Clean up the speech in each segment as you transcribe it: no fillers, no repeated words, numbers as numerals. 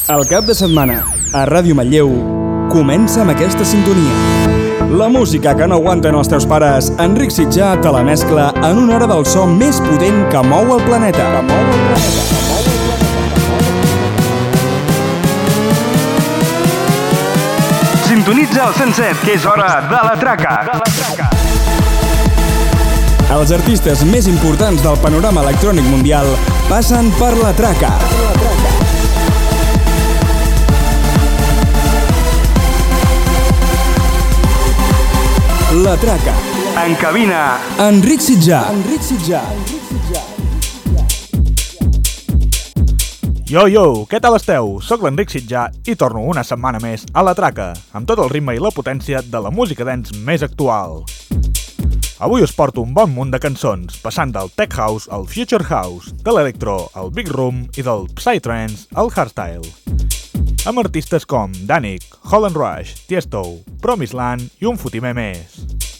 El cap de setmana, a Ràdio Manlleu, comença amb aquesta sintonia. La música que no aguanten els teus pares, Enric Sitjà te la mescla en una hora del so més potent que mou el planeta. Sintonitza el 107, que és hora de la traca. Els artistes més importants del panorama electrònic mundial passen per la traca. La traca. En cabina, Enric Sitjà. Yo, què tal esteu? Soc l'Enric Sitjà i torno una setmana més a la traca, amb tot el ritme i la potència de la música dance més actual. Avui us porto un bon munt de cançons, passant del Tech House al Future House, de l'Electro al Big Room i del Psytrance al Hardstyle. Amb artistes com Danik, Holland Rush, Tiesto, Promised Land i un fotimer més.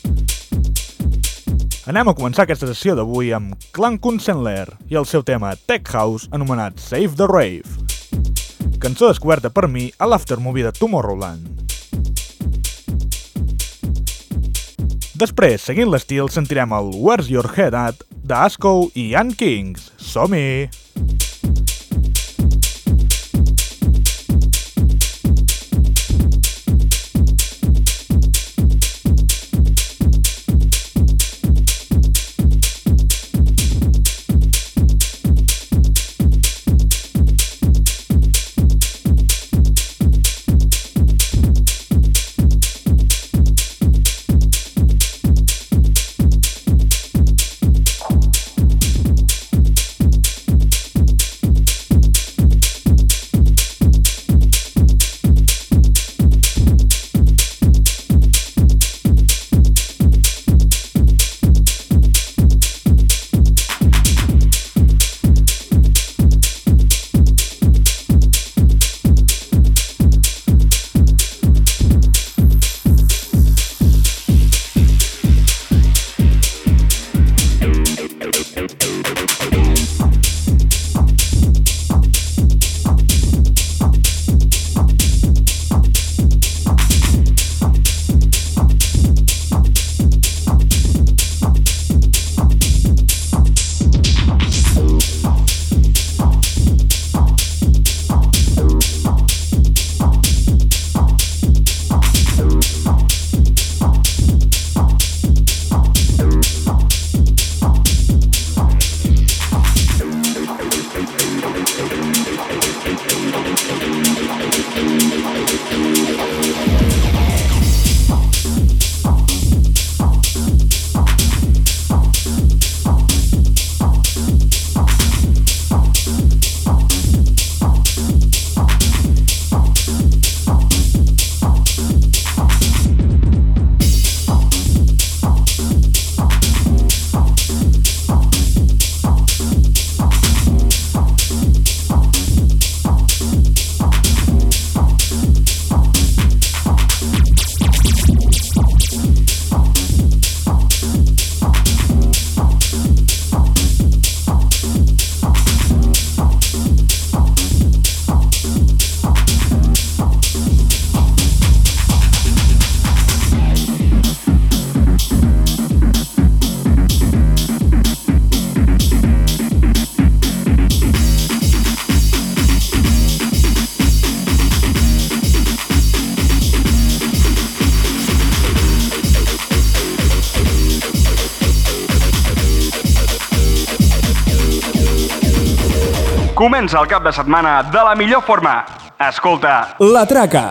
Anem a començar aquesta sessió d'avui amb Clan Kunsendler i el seu tema Tech House anomenat Save the Rave. Cançó descoberta per mi a l'aftermovie de Tomorrowland. Després, seguint l'estil, sentirem el Where's Your Head At de Asko i Ann Kings. Som-hi! Comença el cap de setmana de la millor forma. Escolta, La Traca.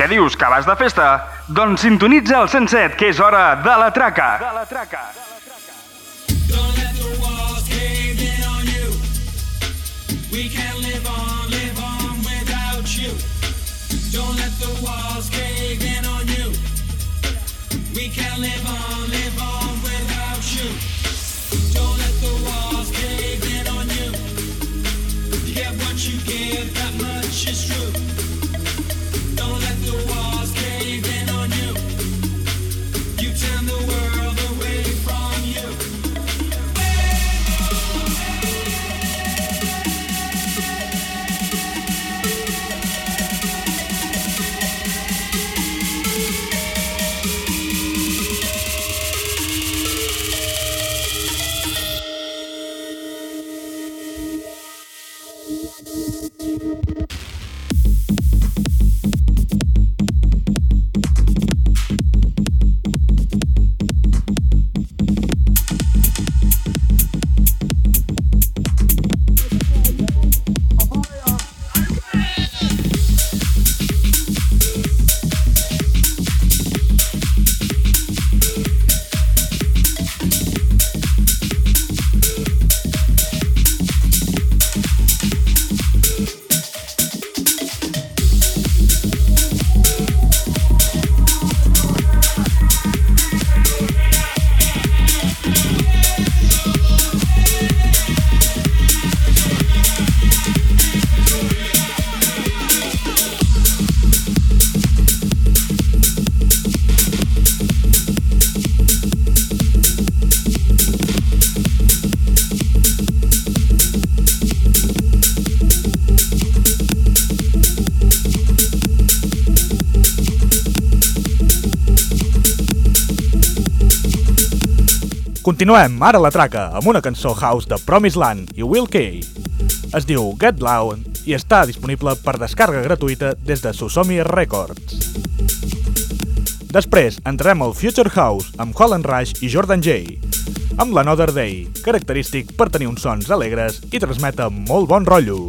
Què dius, que vas de festa? Doncs sintonitza el 107, que és hora de la traca. Don't let the walls cave in on you. We can't live on without you. Don't let the walls cave in on you. We can't live on without you. Don't let the walls cave in on you. You get what you give, that much is true. Don't let the walls cave in on you. You turn the world away from you. Continuem ara la traca amb una cançó house de Promised Land i Will Kay. Es diu Get Loud i està disponible per descàrrega gratuïta des de Susomi Records. Després entrarem al Future House amb Holland Rush i Jordan J, amb l'Another Day, característic per tenir uns sons alegres i transmetre molt bon rotllo.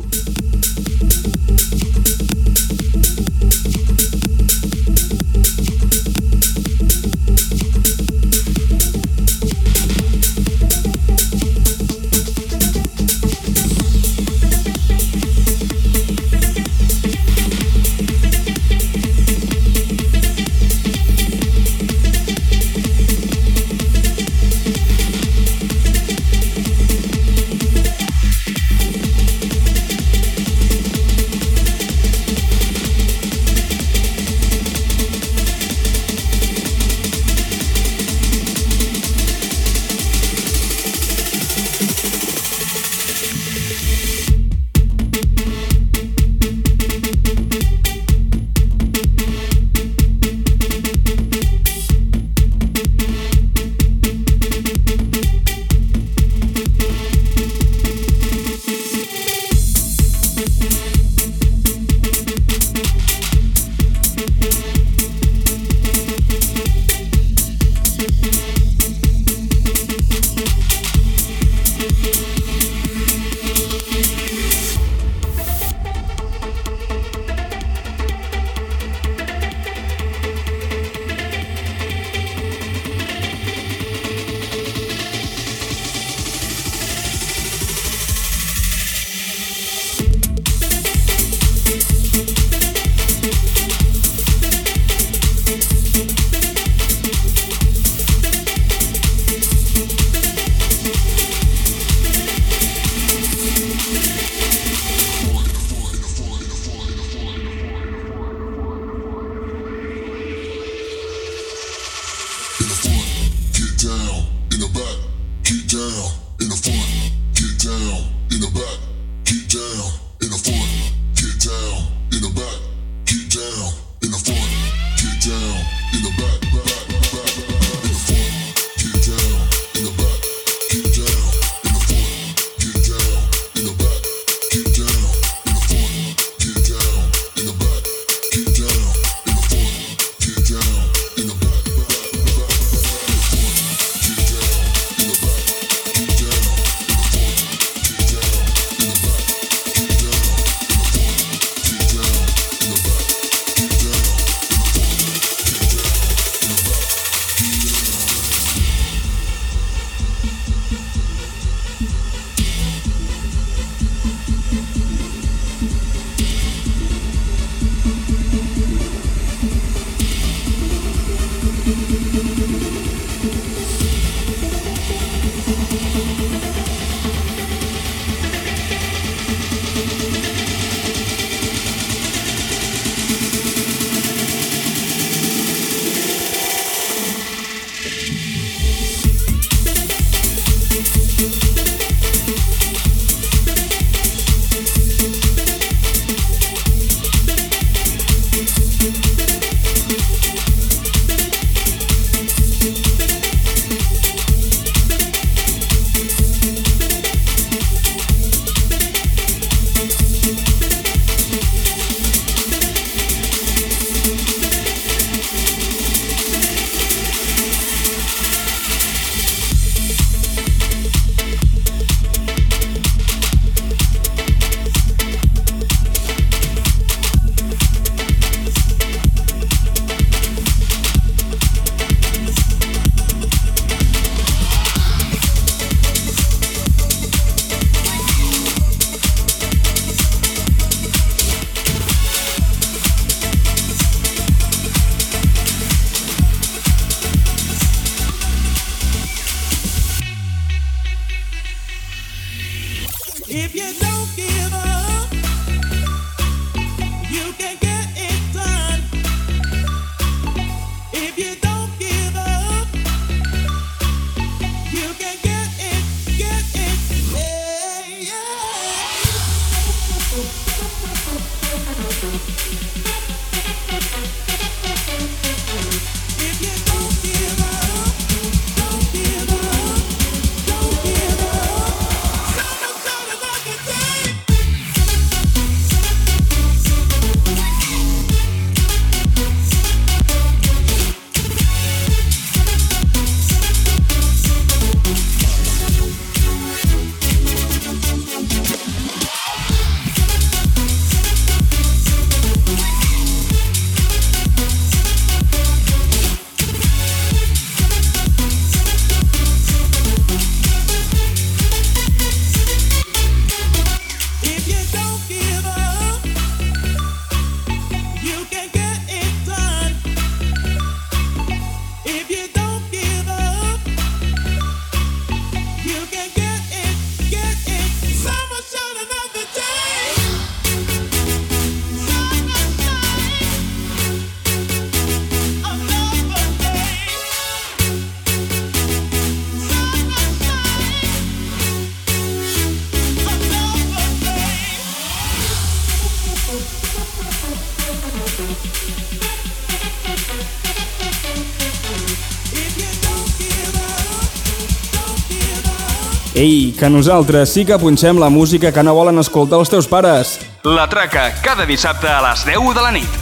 Ei, que nosaltres sí que punxem la música que no volen escoltar els teus pares. La Traca, cada dissabte a les 10 de la nit.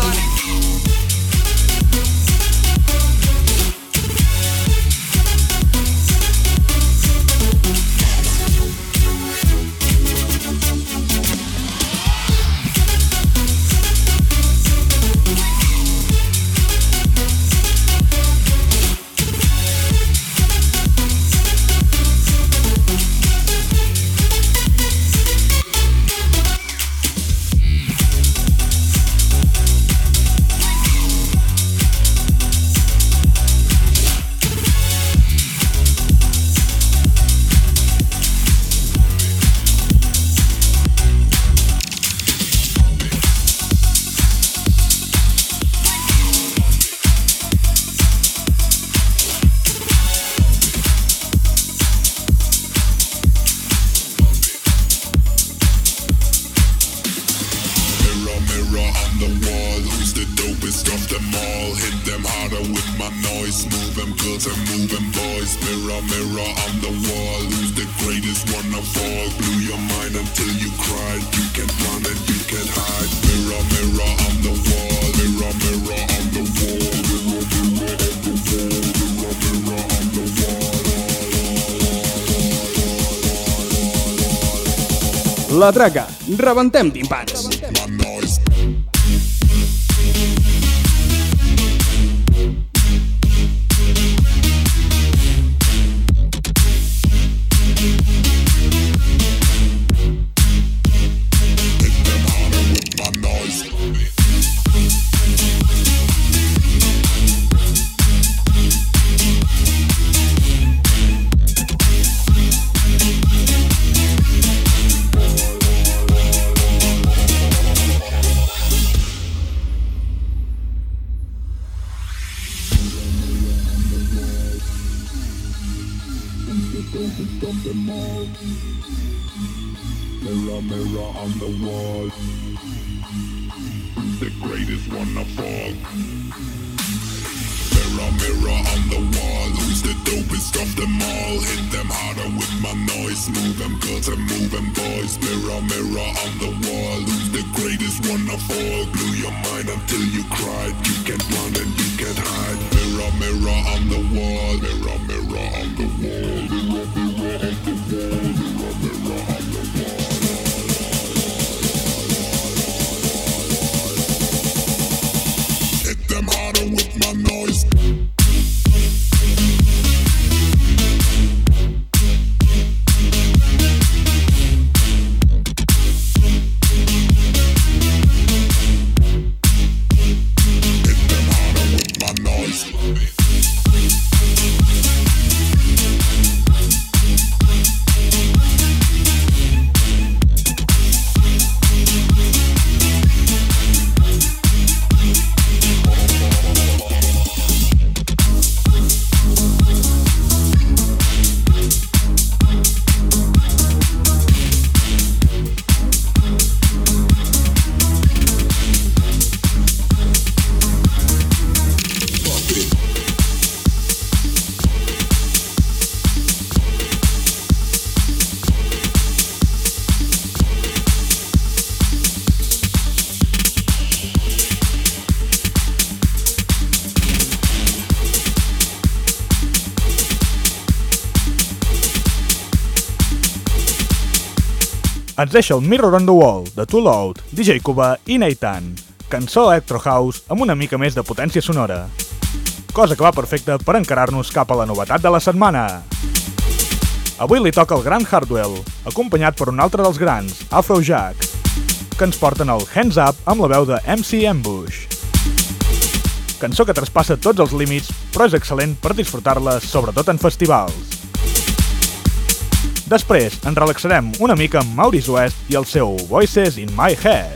La Traca, rebentem timpans. Mirror, mirror on the wall, who's the greatest one of all? Mirror, mirror on the wall, who's the dopest of them all? Hit them harder with my noise, move them girls and move them boys. Mirror, mirror on the wall, who's the greatest one of all? Blew your mind until you cried, you can't run and you can't hide. Mirror, mirror on the wall, mirror, mirror on the wall, mirror, mirror on the wall, mirror, mirror on the wall. Hit them harder with my noise. Ens deixa el Mirror on the Wall, de Too Loud, DJ Cuba i Nathan, cançó Electro House amb una mica més de potència sonora. Cosa que va perfecta per encarar-nos cap a la novetat de la setmana. Avui li toca el gran Hardwell, acompanyat per un altre dels grans, Afrojack, que ens porten el Hands Up amb la veu de MC Ambush. Cançó que traspassa tots els límits, però és excel·lent per disfrutar-la, sobretot en festivals. Després ens relaxarem una mica amb Maurice West i el seu Voices in My Head.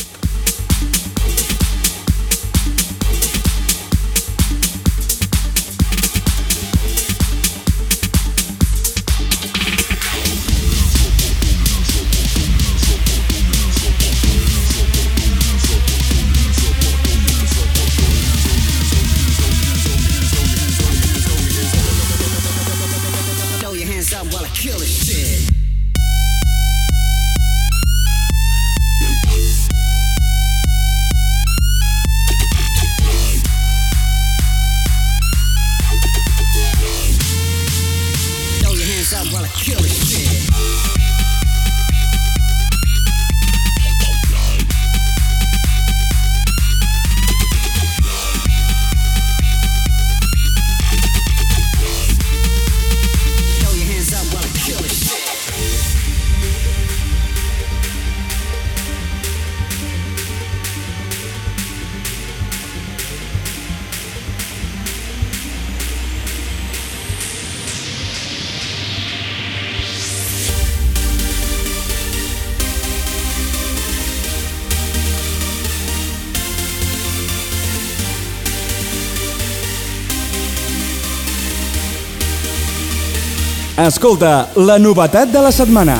Escolta, la novetat de la setmana.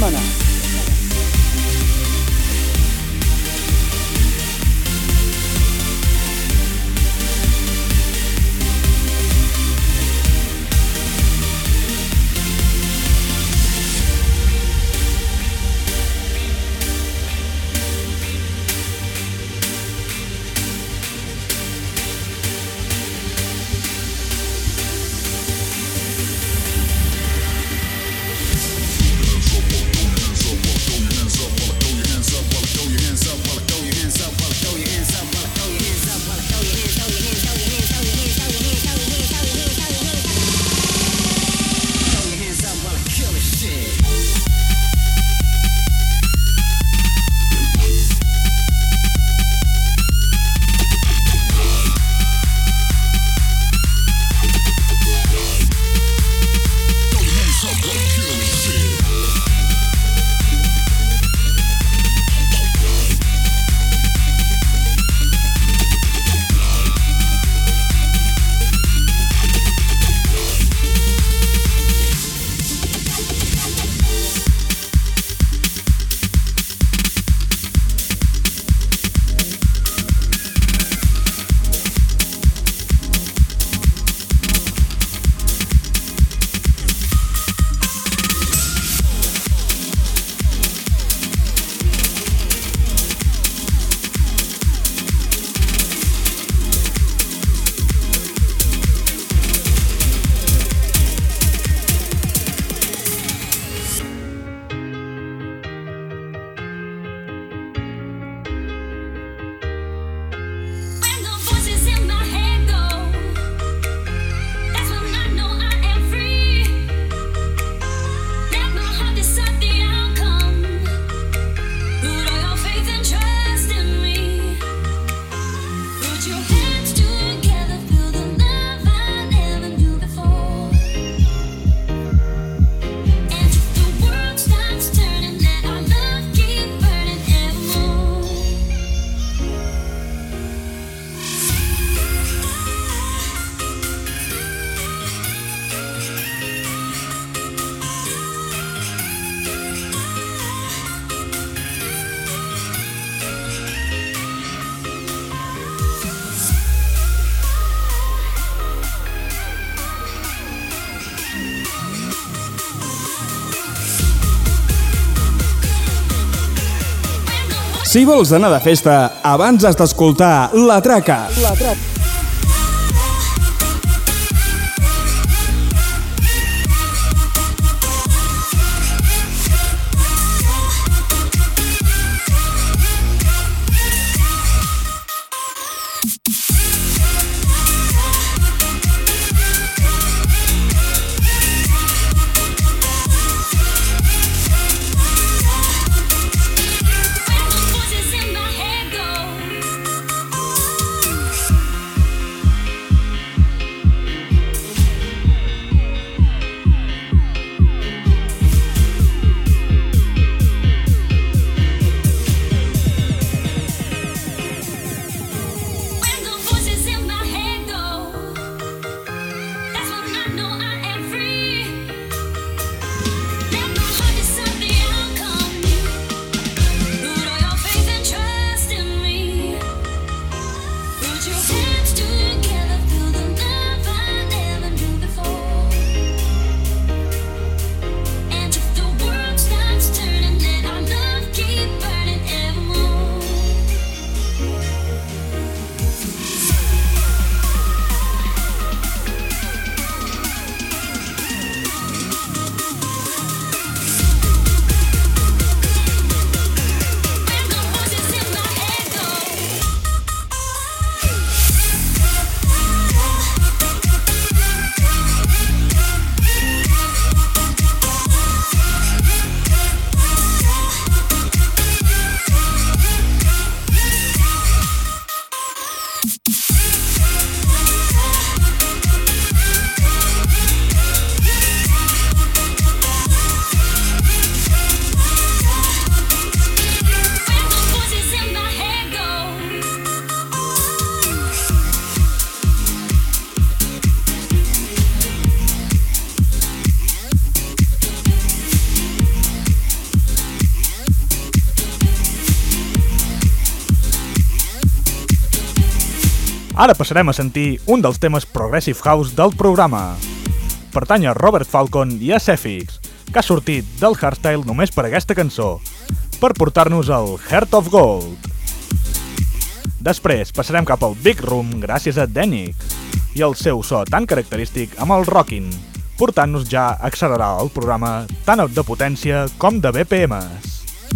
Si vols anar de festa, abans has d'escoltar La Traca. Ara passarem a sentir un dels temes Progressive House del programa. Pertany a Robert Falcon i a Sefix, que ha sortit del hardstyle només per aquesta cançó, per portar-nos al Heart of Gold. Després passarem cap al Big Room gràcies a Denik i el seu so tan característic amb el rocking, portant-nos ja a accelerar el programa tant de potència com de BPMs.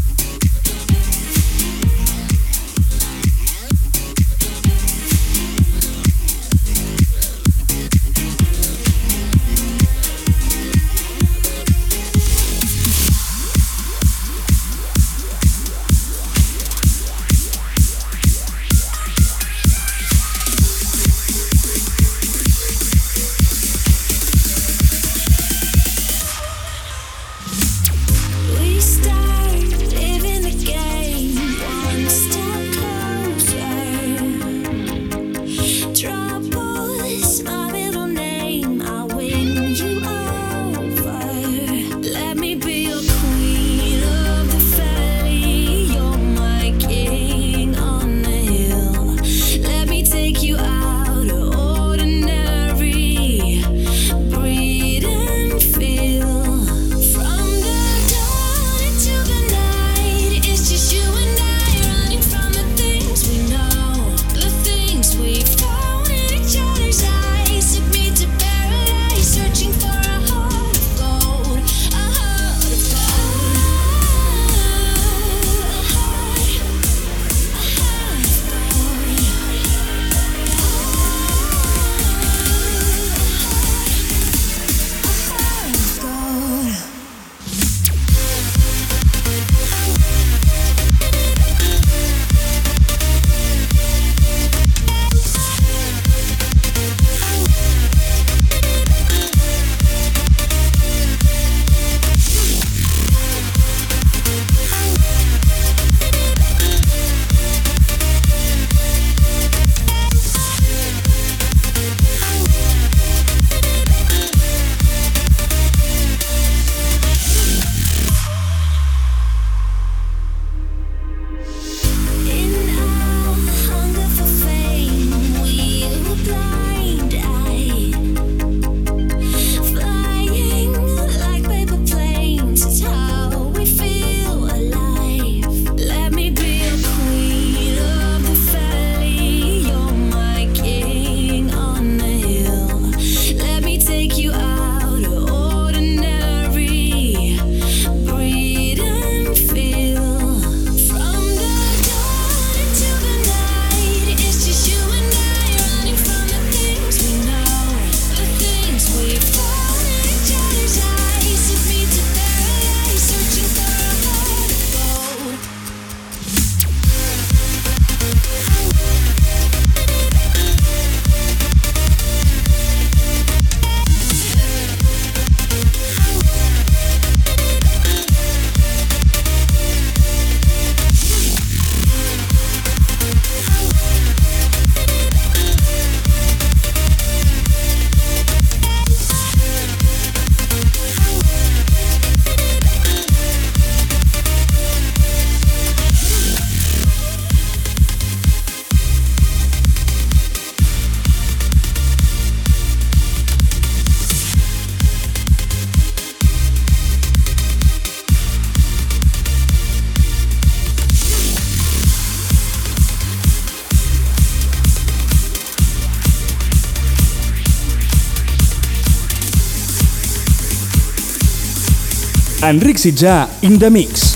Enric Sitjà, in the mix.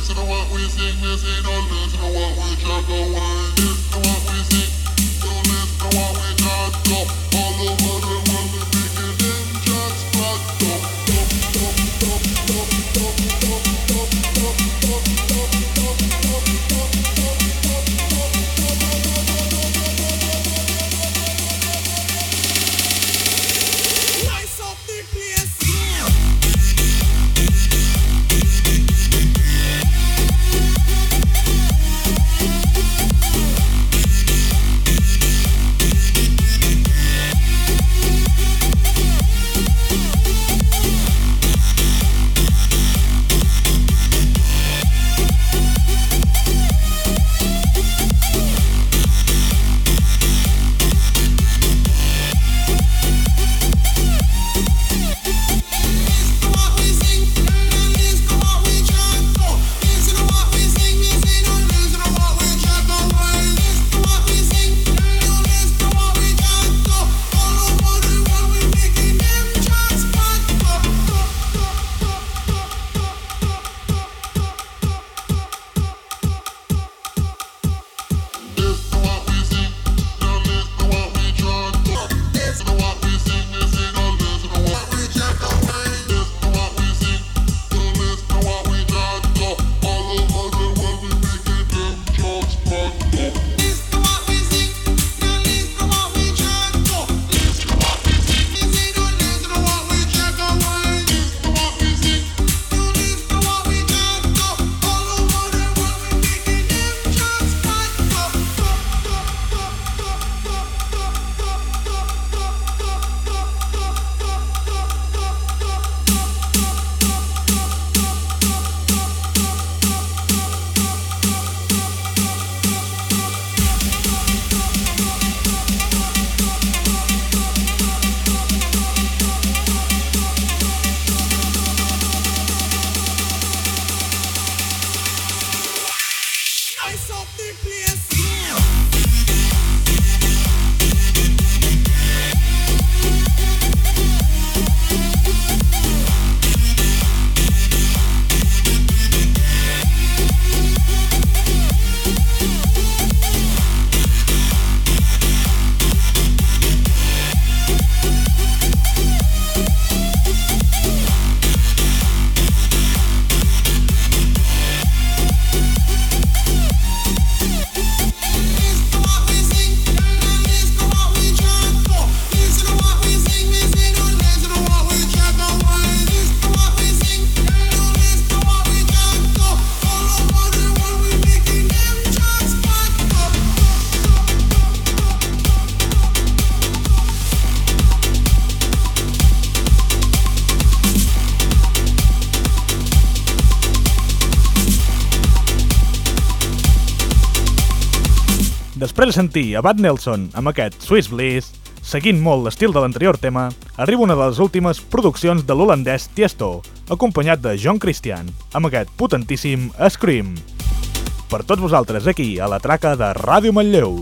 listen to what we sing, listen, don't listen to what we chat away. Listen to what we sing, don't listen to what we chat go. All over the world we're making them chats back up. Nice up the place. Nice up the place. Després de sentir a Bad Nelson amb aquest Swiss Bliss, seguint molt l'estil de l'anterior tema, arriba una de les últimes produccions de l'holandès Tiesto, acompanyat de John Christian, amb aquest potentíssim Scream. Per tots vosaltres aquí, a la traca de Ràdio Manlleu.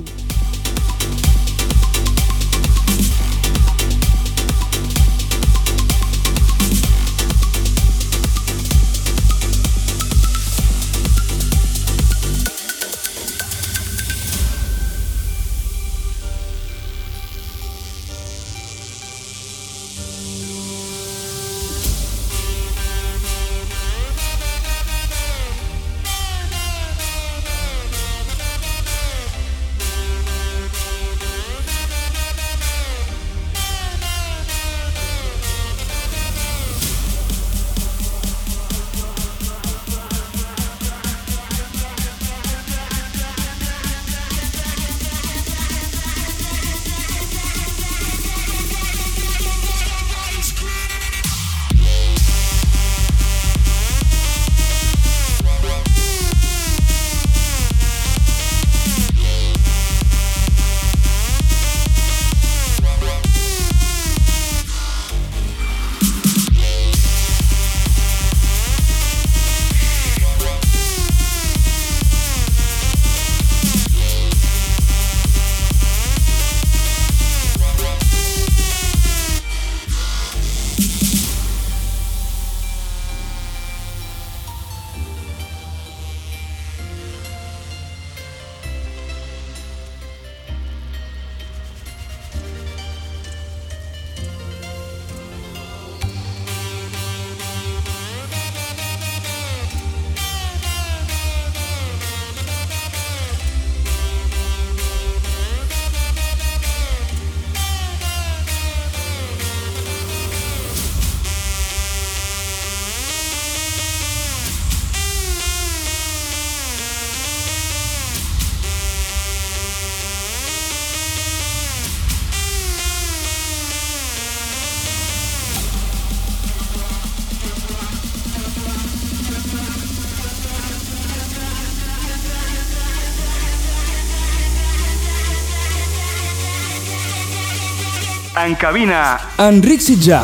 En cabina, Enric Sitjà.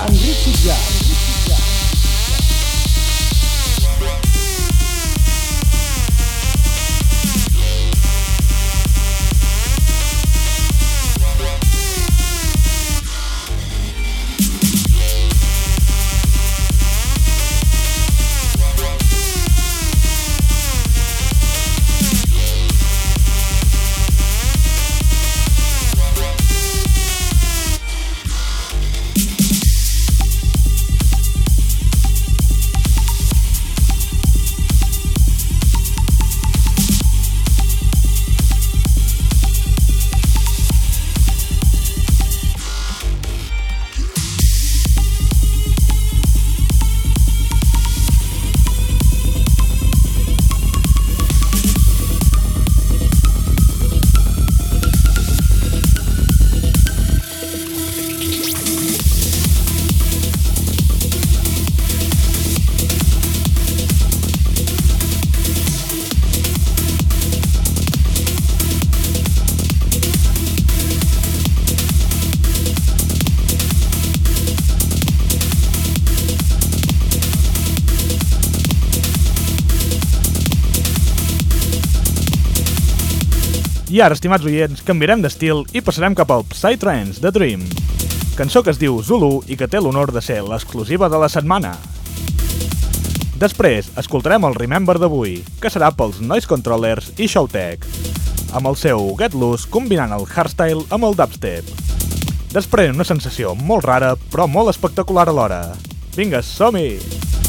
I ara, estimats oients, canviarem d'estil i passarem cap al Psytrance de Dream, cançó que es diu Zulu i que té l'honor de ser l'exclusiva de la setmana. Després, escoltarem el Remember d'avui, que serà pels Noise Controllers i Showtek, amb el seu Get Loose combinant el hardstyle amb el dubstep. Després, una sensació molt rara, però molt espectacular alhora. Vinga, som-hi!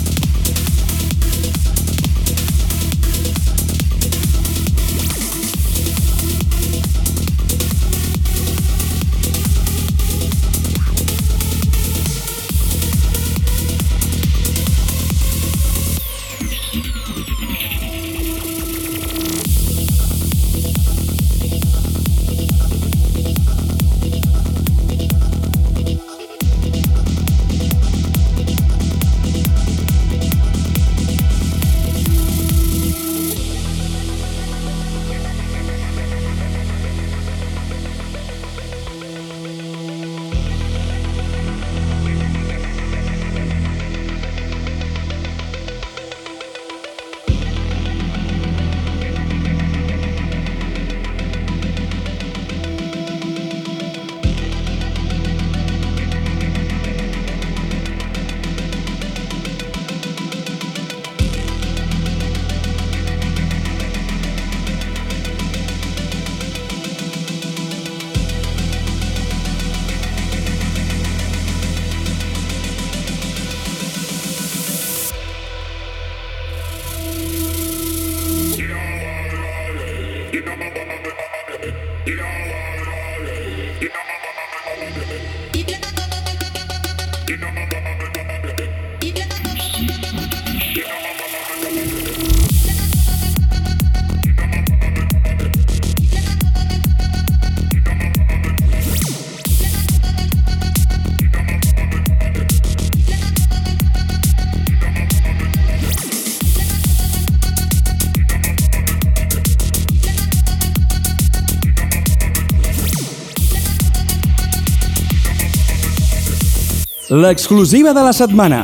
L'exclusiva de la setmana.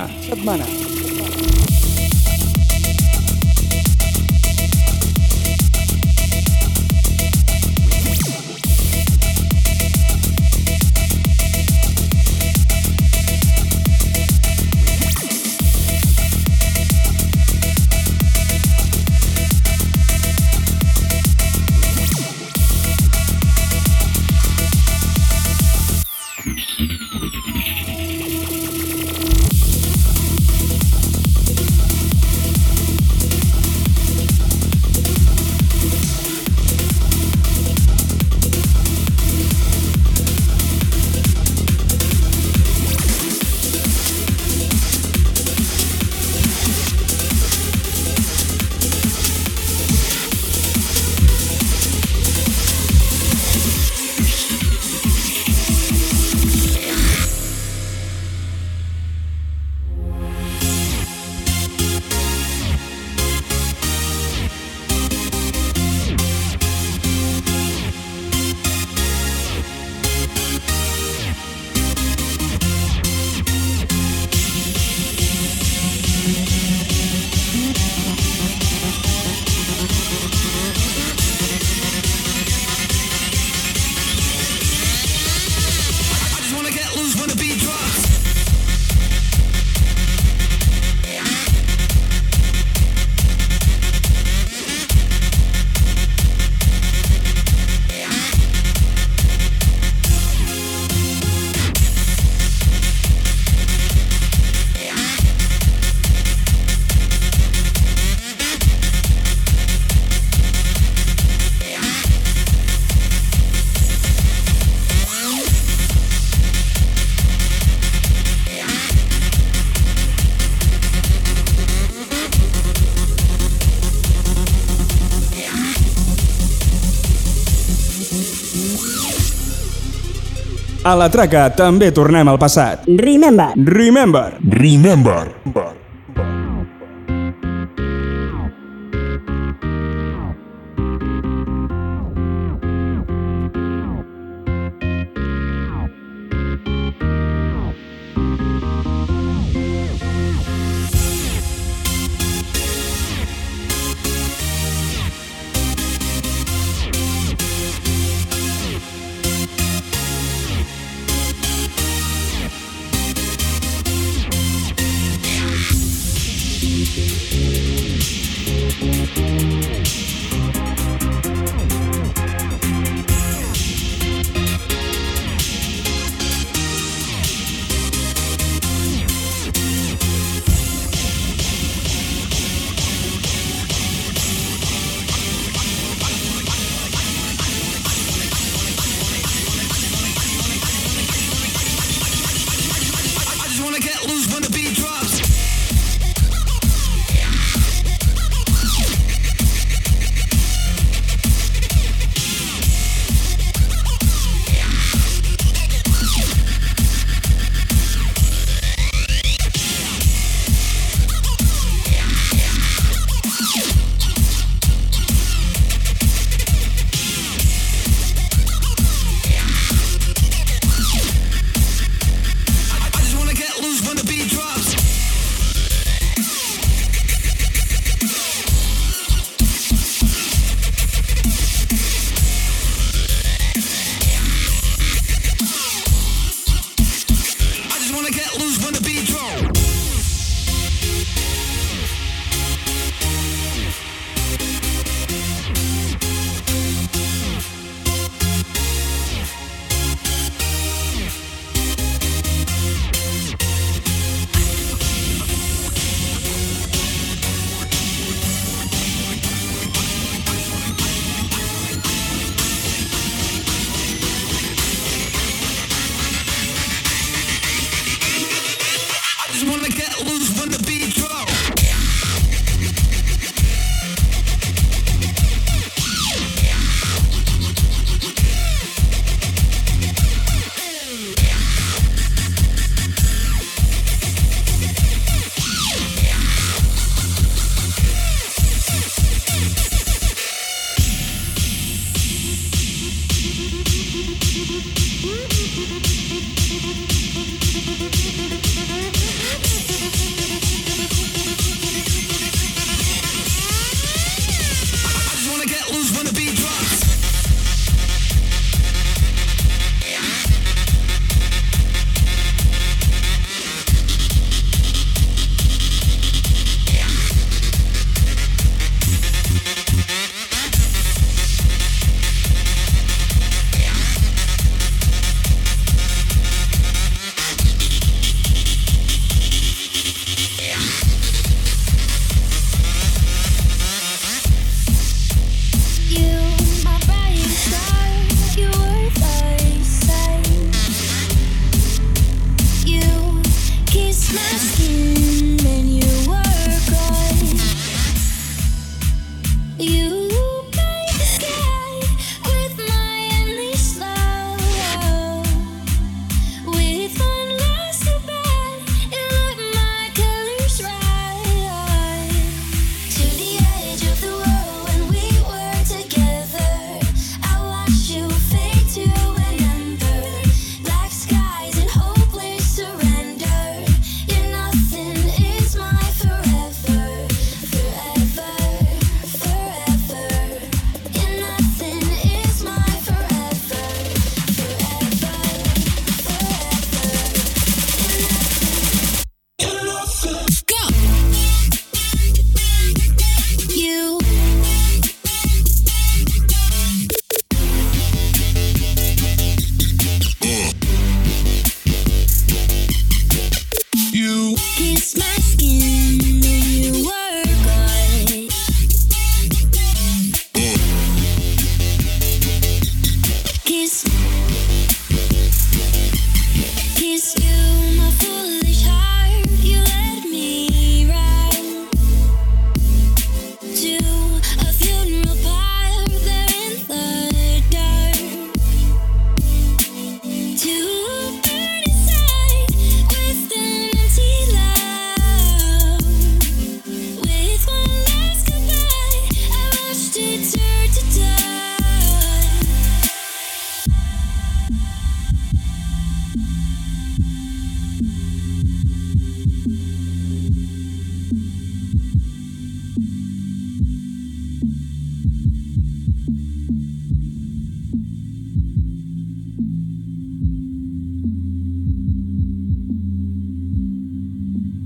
A la traca també tornem al passat. Remember. Remember. Remember.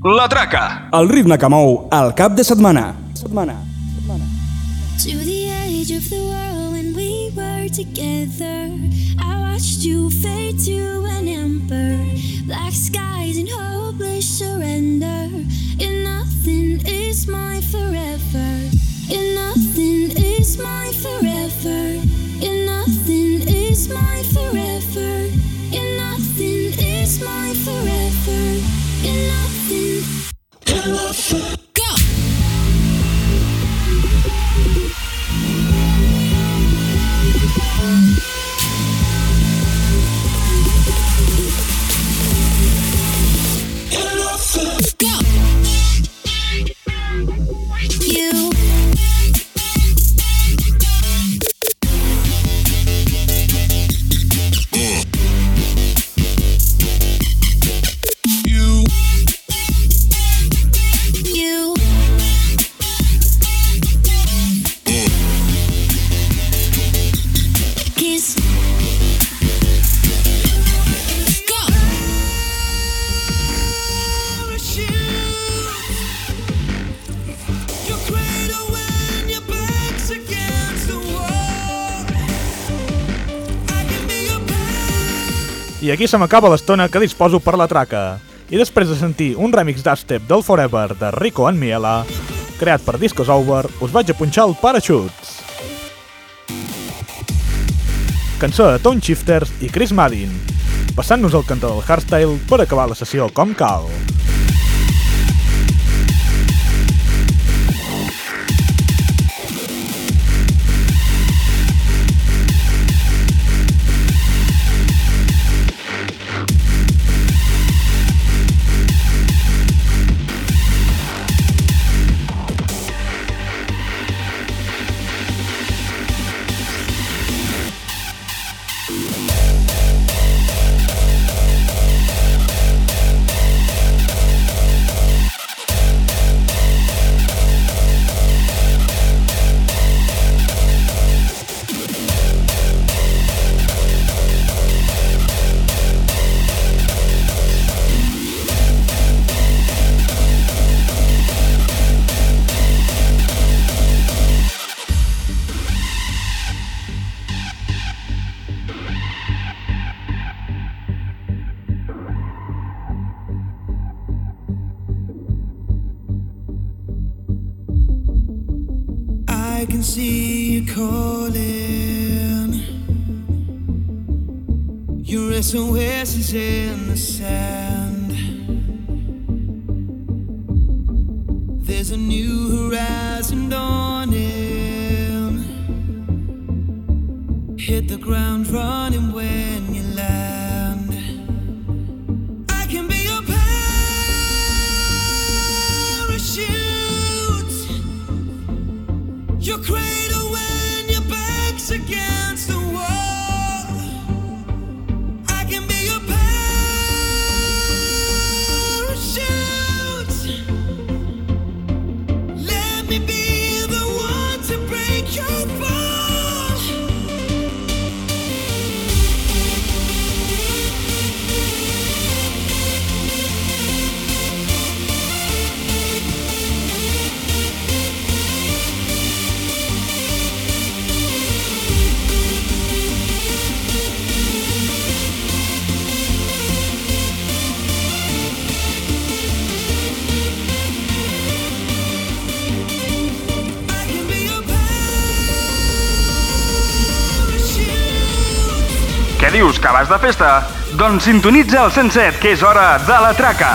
La Traca. El ritme que mou el cap de setmana. To the edge of the world when we were together, I watched you fade to an ember. Black skies and hopeless surrender. And nothing is mine forever. And nothing is mine forever. And nothing is mine forever. And nothing is mine forever. And nothing. Go! I aquí se m'acaba l'estona que disposo per la traca. I després de sentir un remix d'Upstep del Forever de Rico and Miela, creat per Discos Over, us vaig a punxar el Parachutes. Cançó de Tone Shifters i Chris Madin, passant-nos el cantó del hardstyle per acabar la sessió com cal. I can see you calling. Your SOS is in the sand. There's a new horizon dawning. Hit the ground running when you land. I can be your parachute. Your cradle when your back's against the wall. I can be your parachute. Let me be the one to break your fall. Què dius, que vas de festa? Doncs sintonitza el 107, que és hora de la traca.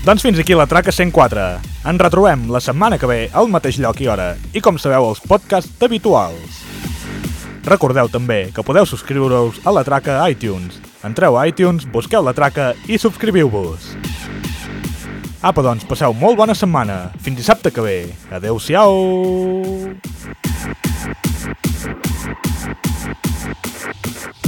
Doncs fins aquí la Traca 104. Ens retrobem la setmana que ve al mateix lloc i hora, i com sabeu els podcasts habituals. Recordeu també que podeu subscriure-us a la Traca a iTunes. Entreu a iTunes, busqueu la Traca i subscriviu-vos. Apa, doncs, passeu molt bona setmana. Fins dissabte que ve. Adeu-siau!